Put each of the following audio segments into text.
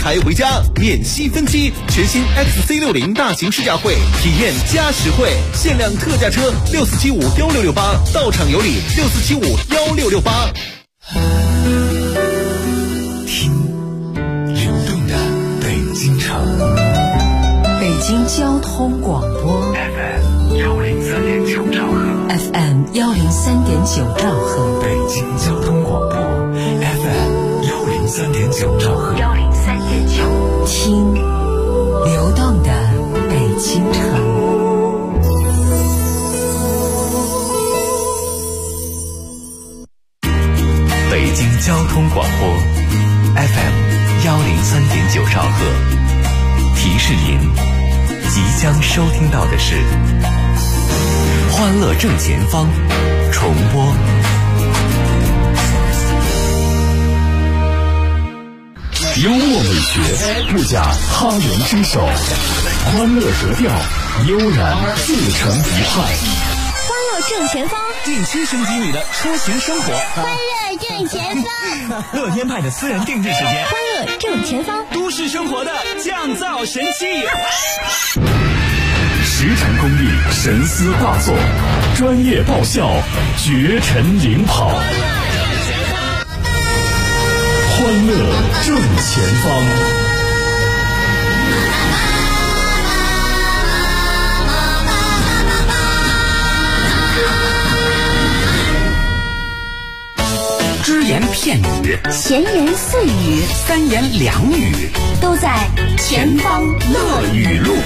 开回家，免息分期，全新 XC60大型试驾会，体验加实惠，限量特价车64751668，到场有礼64751668。 听流动的北京城， 北京交通广播 FM103.9兆赫 ，FM103.9兆赫， 北京交通广播 FM103.9兆赫 ，103.9，听流动的北京城。 北京交通广播 FM103.9兆赫，提示您即将收听到的是欢乐正前方重播。幽默美学不假他人之手，欢乐格调悠然自成一派。 欢乐正前方， 定期升级你的出行生活。 欢乐正前方， 乐天派的私人定制时间。 欢乐正前方， 都市生活的降噪神器。 实诚公益，神思大作，专业爆笑，绝尘领跑。欢乐正前方。 只言片语， 闲言碎语， 三言两语， 都在前方乐语录。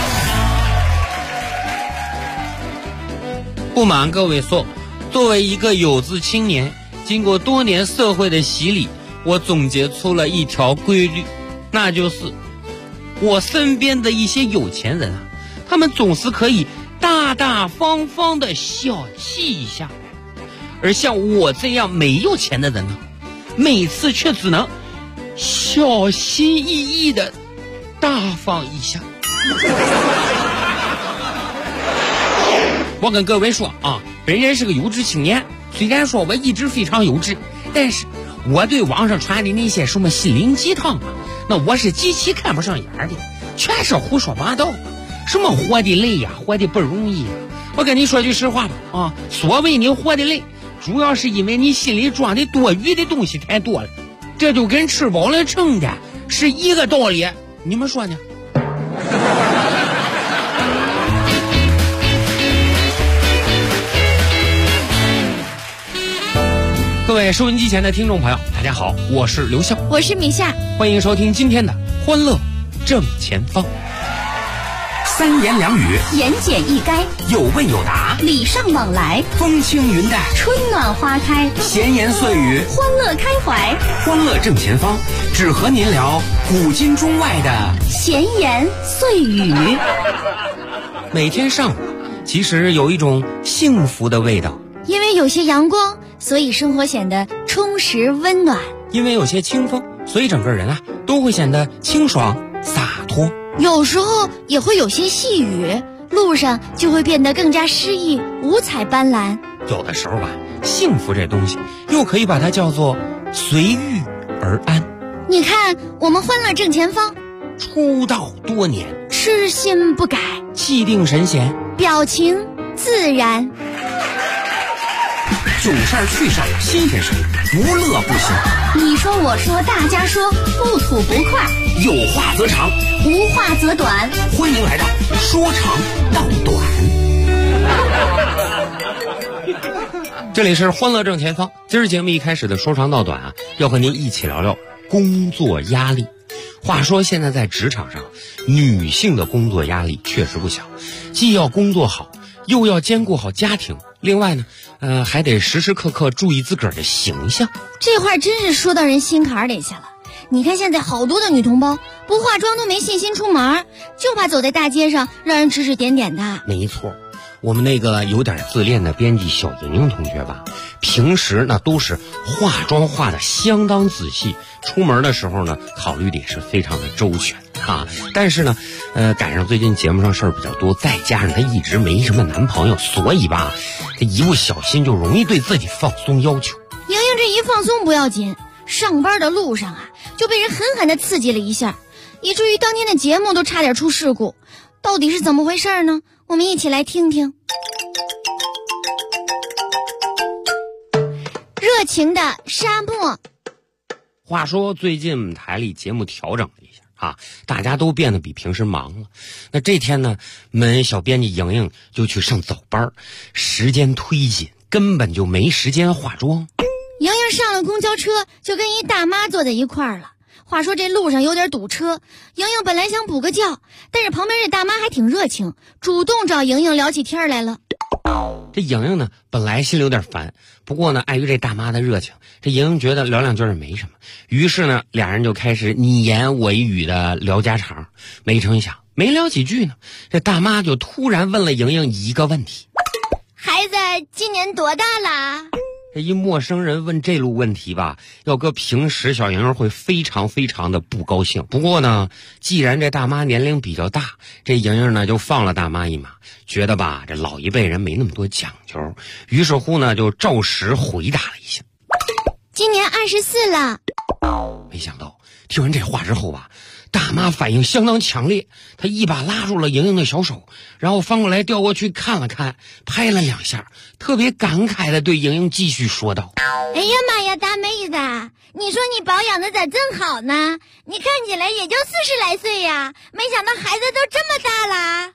不瞒各位说，作为一个有志青年，经过多年社会的洗礼，我总结出了一条规律，那就是我身边的一些有钱人啊，他们总是可以大大方方的小气一下，而像我这样没有钱的人呢，每次却只能小心翼翼的大方一下。我跟各位说啊，本人是个优质青年，虽然说我一直非常优质，但是我对网上传的那些什么心灵鸡汤啊，那我是极其看不上眼的，全是胡说八道，什么活得累呀，活得不容易呀。我跟你说句实话吧啊，所谓你活得累，主要是因为你心里装的多余的东西太多了，这就跟吃饱了撑的是一个道理，你们说呢？各位收音机前的听众朋友，大家好，我是刘笑， 我是米夏， 欢迎收听今天的欢乐正前方。 三言两语， 言简意赅， 有问有答， 礼尚往来， 风轻云淡， 春暖花开， 闲言碎语， 欢乐开怀。 欢乐正前方，只和您聊古今中外的闲言碎语。 每天上午其实有一种幸福的味道， 因为有些阳光，所以生活显得充实温暖； 因为有些清风，所以整个人啊都会显得清爽洒脱。 有时候也会有些细雨，路上就会变得更加诗意，五彩斑斓。 有的时候吧，幸福这东西又可以把它叫做随遇而安。 你看我们欢乐正前方出道多年， 痴心不改， 气定神闲， 表情自然。 囧事儿趣事儿新鲜事儿，无乐不行。 你说我说大家说，不吐不快， 有话则长， 无话则短。 欢迎来到说长道短。 这里是欢乐正前方，今儿节目一开始的说长道短啊，要和您一起聊聊工作压力。话说现在在职场上，女性的工作压力确实不小，既要工作好，又要兼顾好家庭，另外呢还得时时刻刻注意自个儿的形象。 这话真是说到人心坎里去了。你看现在好多的女同胞不化妆都没信心出门，就怕走在大街上让人指指点点的。 没错，我们那个有点自恋的编辑小莹莹同学吧，平时那都是化妆化的相当仔细，出门的时候呢考虑的也是非常的周全啊。但是呢赶上最近节目上事儿比较多，再加上她一直没什么男朋友，所以吧她一不小心就容易对自己放松要求。 莹莹这一放松不要紧，上班的路上啊， 就被人狠狠地刺激了一下，以至于当天的节目都差点出事故。到底是怎么回事呢？我们一起来听听。热情的沙漠。 话说最近我们台里节目调整了一下啊，大家都变得比平时忙了。那这天呢，我们小编辑莹莹就去上早班，时间推进，根本就没时间化妆。 莹莹上了公交车，就跟一大妈坐在一块儿了。话说这路上有点堵车，莹莹本来想补个觉，但是旁边这大妈还挺热情，主动找莹莹聊起天来了。 这莹莹呢，本来心里有点烦，不过呢，碍于这大妈的热情，这莹莹觉得聊两句也没什么，于是呢，俩人就开始你言我一语的聊家常。没成想，没聊几句呢，这大妈就突然问了莹莹一个问题： 孩子今年多大啦？ 这一陌生人问这路问题吧，要搁平时小莹莹会非常非常的不高兴。不过呢，既然这大妈年龄比较大，这莹莹呢就放了大妈一马，觉得吧这老一辈人没那么多讲究，于是乎呢就照实回答了一下： 今年24了。 没想到听完这话之后吧，大妈反应相当强烈，她一把拉住了莹莹的小手，然后翻过来调过去看了看，拍了两下，特别感慨地对莹莹继续说道： 哎呀妈呀，大妹子，你说你保养的咋这么好呢？你看起来也就40来岁呀，没想到孩子都这么大啦。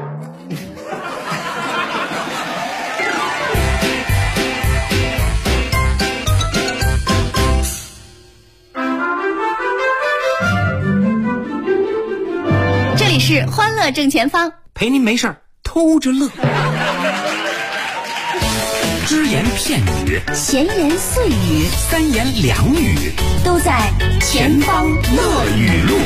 这里是欢乐正前方， 陪您没事儿偷着乐。只言片语， 闲言碎语， 三言两语， 都在前方乐语录。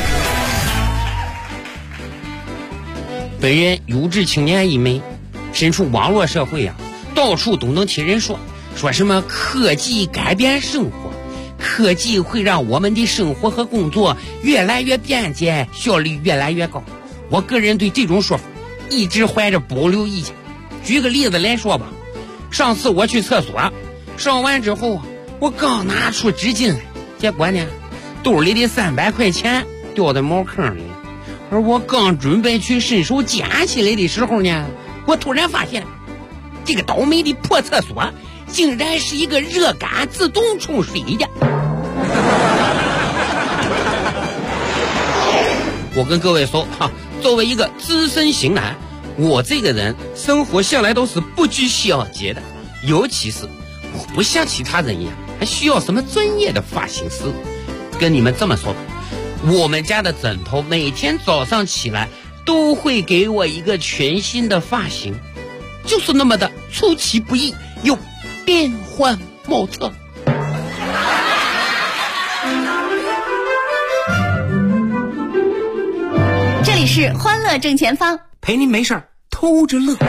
本人有志青年一枚，身处网络社会啊，到处都能听人说什么科技改变生活，科技会让我们的生活和工作越来越便捷，效率越来越高。我个人对这种说法一直怀着保留意见。举个例子来说吧，上次我去厕所，上完之后啊，我刚拿出纸巾来，结果呢，兜里的300块钱掉在茅坑里。而我刚准备去伸手捡起来的时候呢，我突然发现，这个倒霉的破厕所竟然是一个热感自动冲水的。我跟各位说哈，作为一个资深型男，我这个人生活向来都是不拘小节的，尤其是我不像其他人一样还需要什么专业的发型师。跟你们这么说吧，我们家的枕头每天早上起来都会给我一个全新的发型，就是那么的出其不意又变幻莫测。 这里是欢乐正前方， 陪您没事儿偷着乐。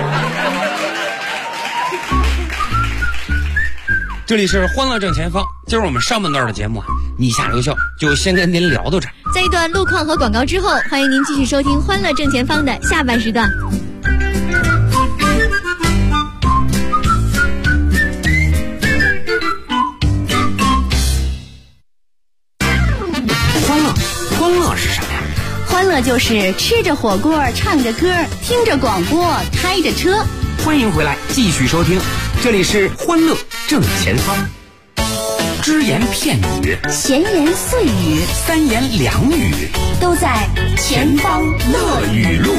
这里是欢乐正前方，今儿我们上半段的节目啊，你下留校就先跟您聊到这儿。 在一段路况和广告之后，欢迎您继续收听欢乐正前方的下半时段。 欢乐是啥呀？ 欢乐就是吃着火锅，唱着歌，听着广播，开着车。 欢迎回来，继续收听，这里是欢乐正前方。只言片语， 闲言碎语， 三言两语， 都在前方乐语录。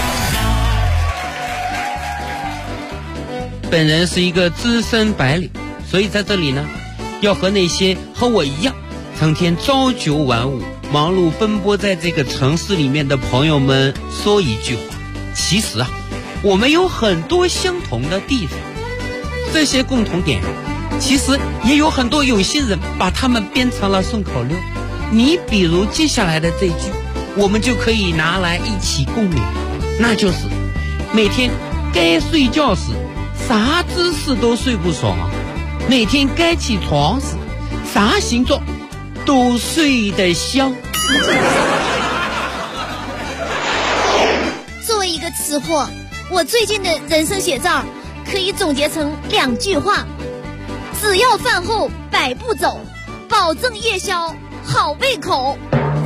本人是一个资深白领，所以在这里呢，要和那些和我一样成天朝九晚五忙碌奔波在这个城市里面的朋友们说一句话：其实啊，我们有很多相同的地方，这些共同点其实也有很多有心人把它们编成了顺口溜。你比如接下来的这句，我们就可以拿来一起共鸣，那就是每天该睡觉时啥姿势都睡不爽，每天该起床时啥形状都睡得香。 作为一个吃货，我最近的人生写照可以总结成2句话：只要饭后100步走，保证夜宵好胃口。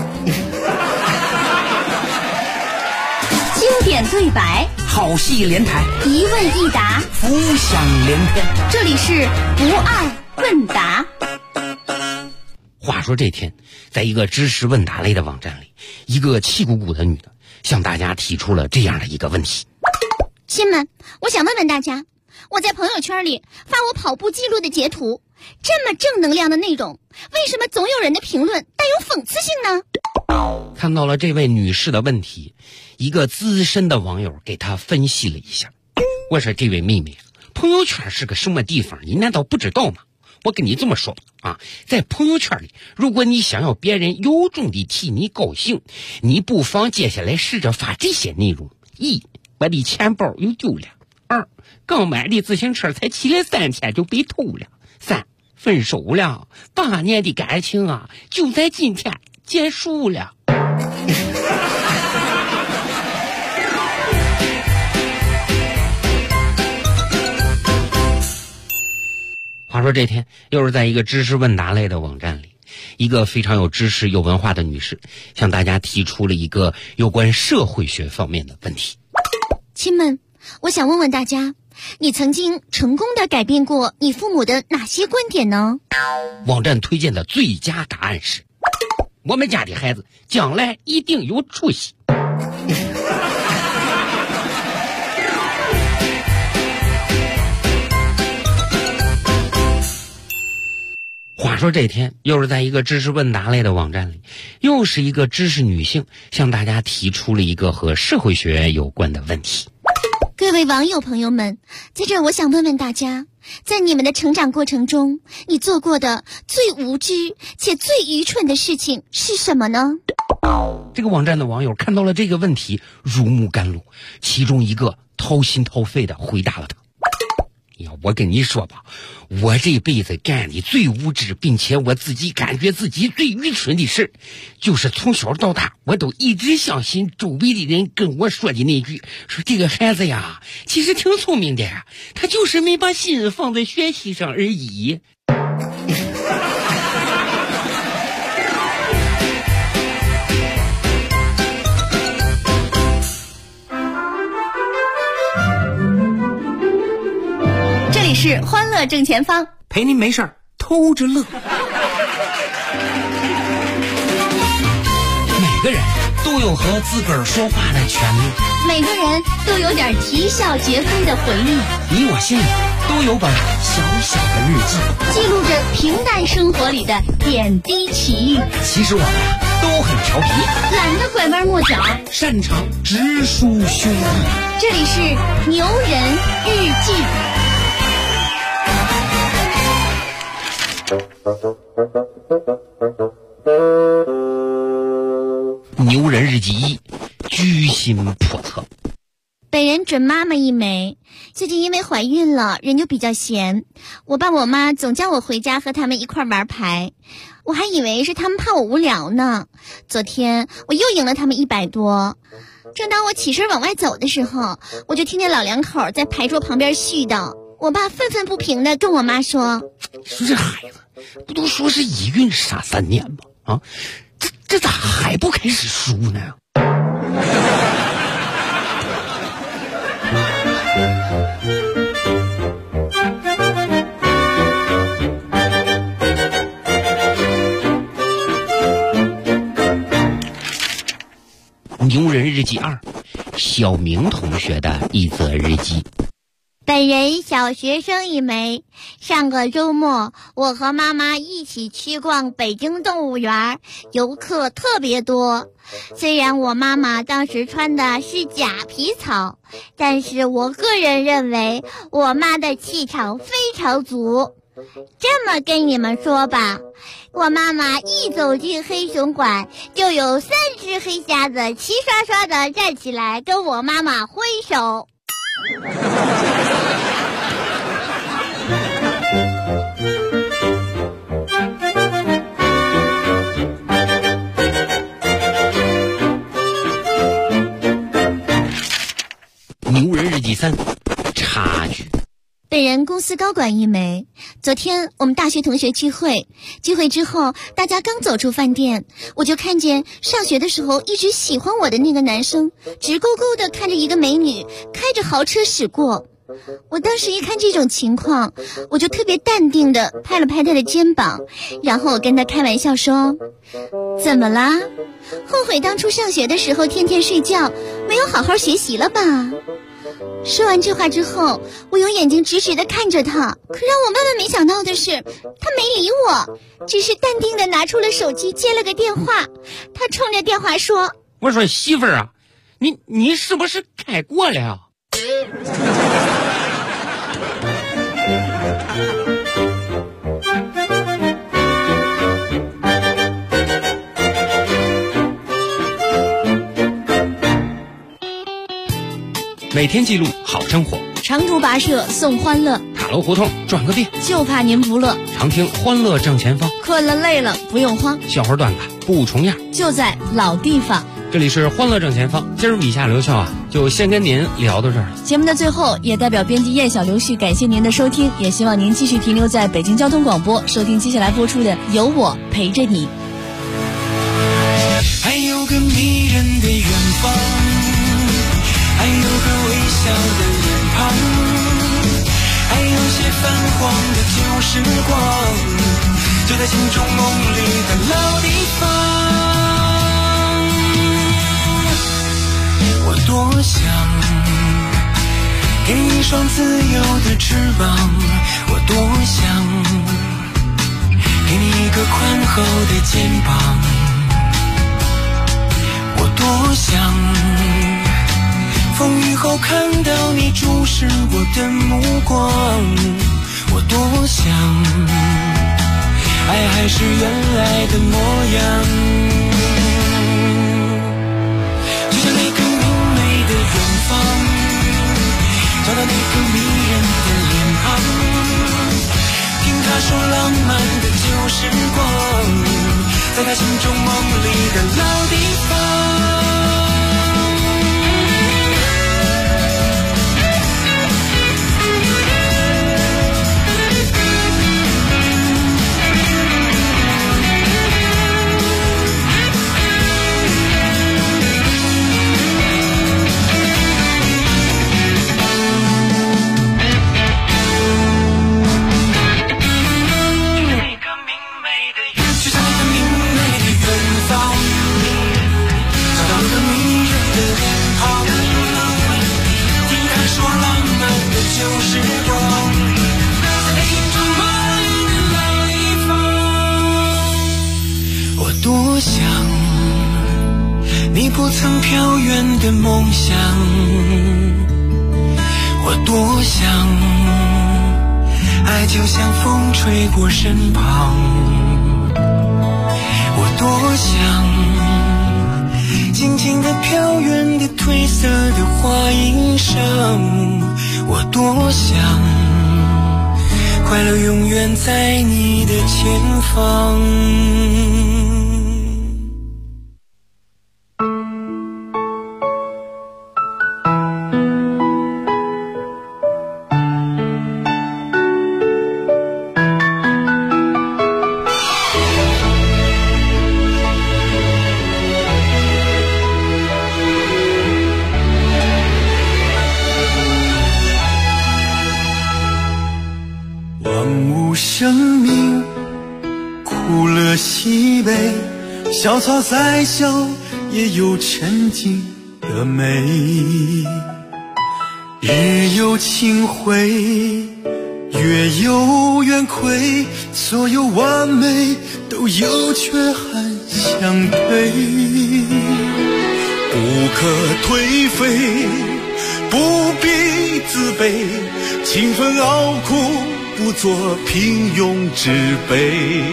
经典对白， 好戏连台， 一问一答， 浮想联翩。 这里是不二问答。 话说这天，在一个知识问答类的网站里，一个气鼓鼓的女的向大家提出了这样的一个问题： 亲们，我想问问大家，我在朋友圈里发我跑步记录的截图，这么正能量的内容，为什么总有人的评论带有讽刺性呢？ 看到了这位女士的问题，一个资深的网友给她分析了一下。我说这位妹妹，朋友圈是个什么地方，你难道不知道吗？我跟你这么说吧啊，在朋友圈里，如果你想要别人由衷的替你高兴，你不妨接下来试着发这些内容：一，我的钱包又丢了；二，刚买的自行车才骑了3天就被偷了；三，分手了，8年的感情啊，就在今天结束了。话说这天，又是在一个知识问答类的网站里，一个非常有知识有文化的女士向大家提出了一个有关社会学方面的问题。 亲们，我想问问大家，你曾经成功的改变过你父母的哪些观点呢？ 网站推荐的最佳答案是：我们家的孩子将来一定有出息。话说这天，又是在一个知识问答类的网站里，又是一个知识女性向大家提出了一个和社会学有关的问题。 各位网友朋友们，在这儿我想问问大家，在你们的成长过程中，你做过的最无知且最愚蠢的事情是什么呢？ 这个网站的网友看到了这个问题，入木甘露，其中一个掏心掏肺的回答了他。呀，我跟你说吧，我这辈子干的最无知，并且我自己感觉自己最愚蠢的事，就是从小到大，我都一直相信周围的人跟我说的那句，说这个孩子呀，其实挺聪明的，他就是没把心放在学习上而已。 这里是欢乐正前方， 陪您没事儿偷着乐。 每个人都有和自个儿说话的权利， 每个人都有点啼笑皆非的回忆， 你我心里都有本小小的日记， 记录着平淡生活里的点滴奇遇。 其实我们呀都很调皮， 懒得拐弯抹角， 擅长直抒胸臆。 这里是牛人日记。 牛人日记1，居心叵测。 本人准妈妈一枚，最近因为怀孕了，人就比较闲。我爸我妈总叫我回家和他们一块玩牌，我还以为是他们怕我无聊呢。昨天我又赢了他们100多。正当我起身往外走的时候，我就听见老两口在牌桌旁边絮叨。我爸愤愤不平地跟我妈说：“ 说这孩子不都说是一孕杀3年吗？啊，这咋还不开始输呢？”牛人日记2，小明同学的一则日记。 本人小学生一枚，上个周末我和妈妈一起去逛北京动物园，游客特别多。虽然我妈妈当时穿的是假皮草，但是我个人认为我妈的气场非常足。这么跟你们说吧，我妈妈一走进黑熊馆，就有3只黑瞎子齐刷刷的站起来跟我妈妈挥手。 牛人日记3，差距。 本人公司高管一枚。昨天我们大学同学聚会之后，大家刚走出饭店，我就看见上学的时候一直喜欢我的那个男生直勾勾地看着一个美女开着豪车驶过。我当时一看这种情况，我就特别淡定地拍了拍他的肩膀，然后我跟他开玩笑说：怎么啦？后悔当初上学的时候天天睡觉，没有好好学习了吧？说完这话之后，我用眼睛直直地看着他，可让我万万没想到的是，他没理我，只是淡定地拿出了手机接了个电话。他冲着电话说： 我说媳妇儿啊，你是不是开过了呀？每天记录好生活， 长途跋涉送欢乐， 塔楼胡同转个遍， 就怕您不乐。 常听欢乐正前方， 困了累了不用慌， 笑话段子不重样， 就在老地方。 这里是欢乐正前方，今儿以下刘笑就先跟您聊到这儿了。 节目的最后，也代表编辑燕小刘旭感谢您的收听，也希望您继续停留在北京交通广播，收听接下来播出的《有我陪着你》。 还有个迷人的远方，还有个微笑的脸庞，还有些泛黄的旧时光，就在心中梦里的老地方。我多想给你一双自由的翅膀，我多想给你一个宽厚的肩膀，我多想风雨后看到你注视我的目光，我多想爱还是原来的模样，就像那个明媚的远方，找到那个迷人的脸庞，听他说浪漫的旧时光，在他心中梦里的老地方。多想你不曾飘远的梦想，我多想爱就像风吹过身旁，我多想静静地飘远的褪色的花衣裳，我多想快乐永远在你的前方。 生命苦乐喜悲，小草再小也有沉静的美，日有清辉月有圆亏，所有完美都有缺憾相对，不可颓废，不必自卑，勤奋劳苦不做平庸之辈，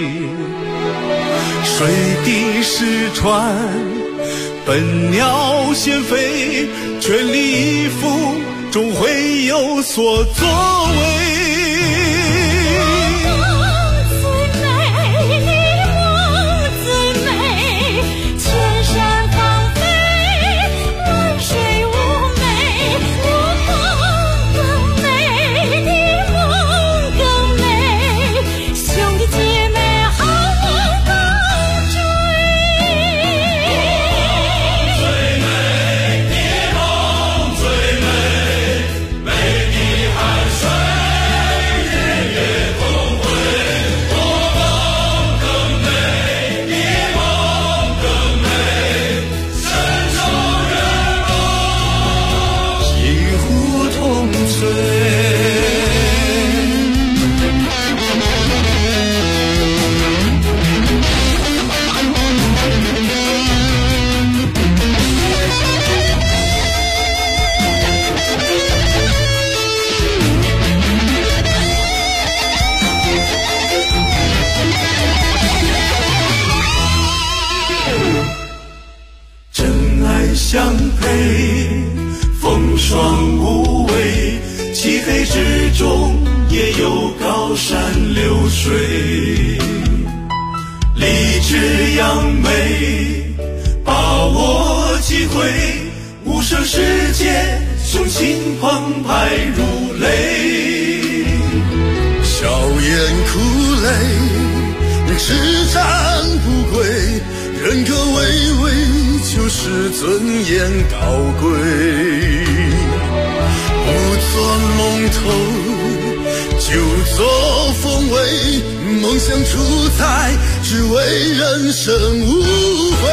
水滴石穿，笨鸟先飞，全力以赴终会有所作为。 相陪，风霜无畏，漆黑之中也有高山流水。立志扬眉，把握机会，无声世界，雄心澎湃如雷。 笑颜苦泪，叱咤不归，人格巍巍，就是尊严高贵。不做龙头，就做凤尾，梦想主宰，只为人生无悔。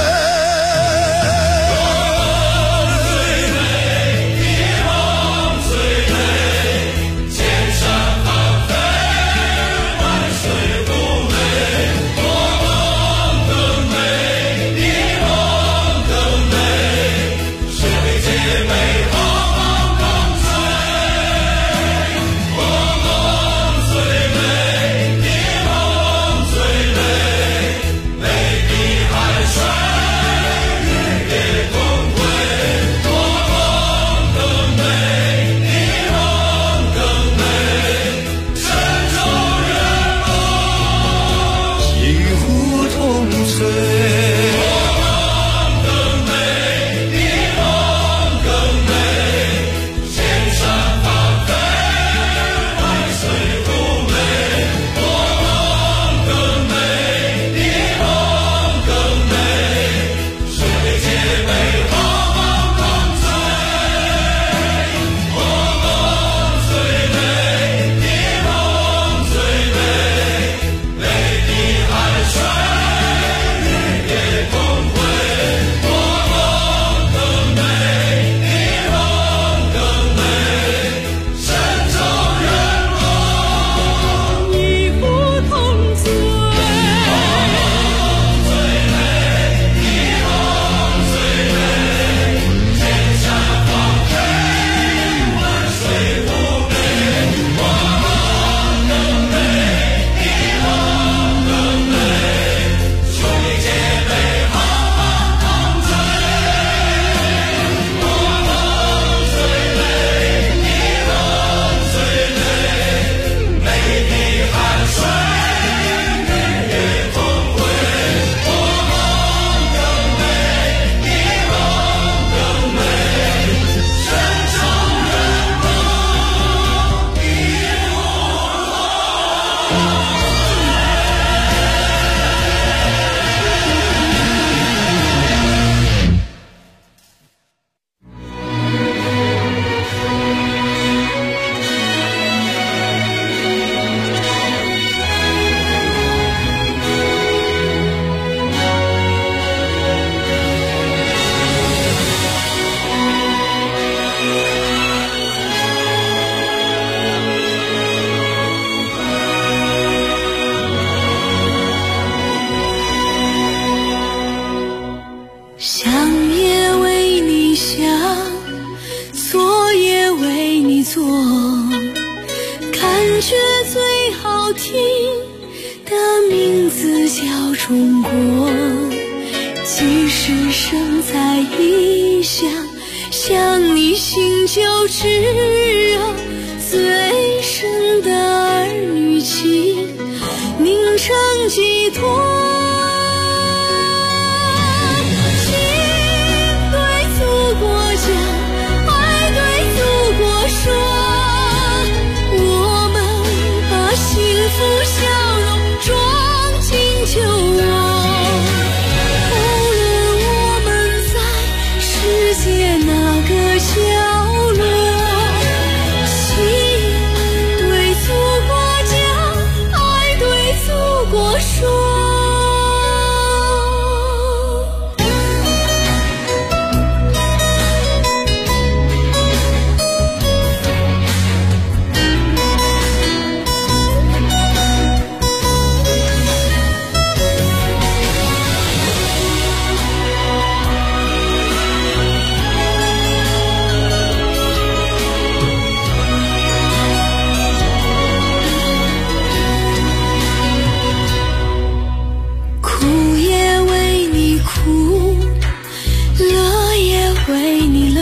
为你了，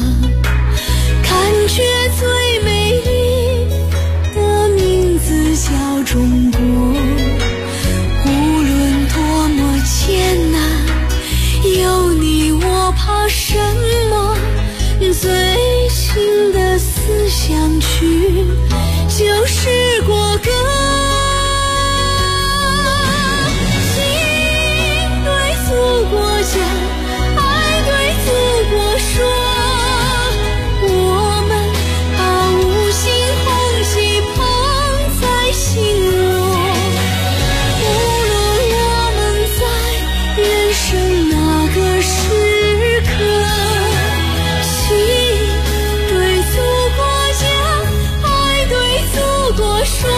感觉最美丽的名字叫中国。无论多么艰难，有你我怕什么？最新的思想曲就是国歌。心对祖国讲，爱对祖国说，我们把五星红旗捧在心窝。无论我们在人生哪个时刻，对祖国讲，爱对祖国说，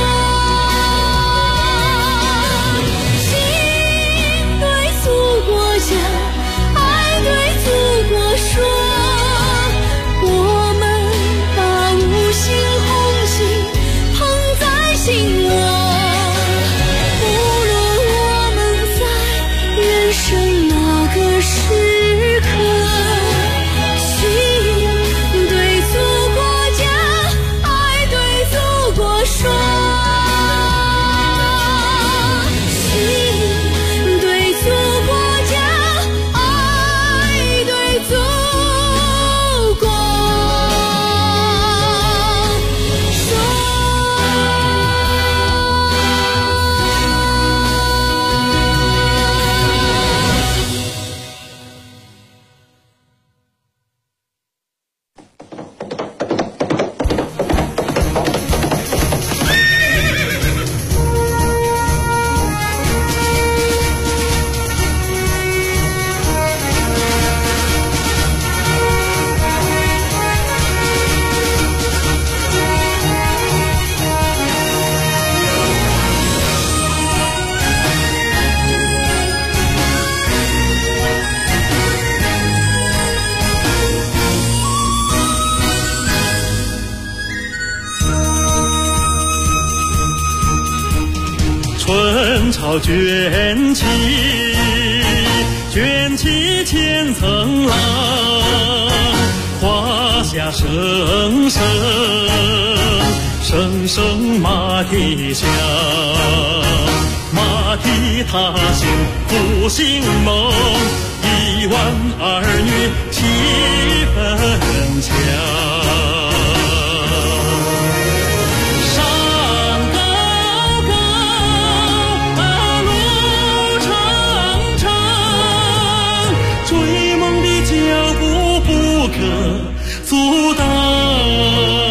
心对祖国讲，爱对祖国说，我们把五星红旗捧在心窝。无论我们在人生哪个时刻，对祖国讲，爱对祖国说，心对祖国讲，爱对祖国说。 春潮卷起，卷起千层浪，华夏声声，声声马蹄响，马蹄踏行复兴梦，1万儿女气氛强。阻挡。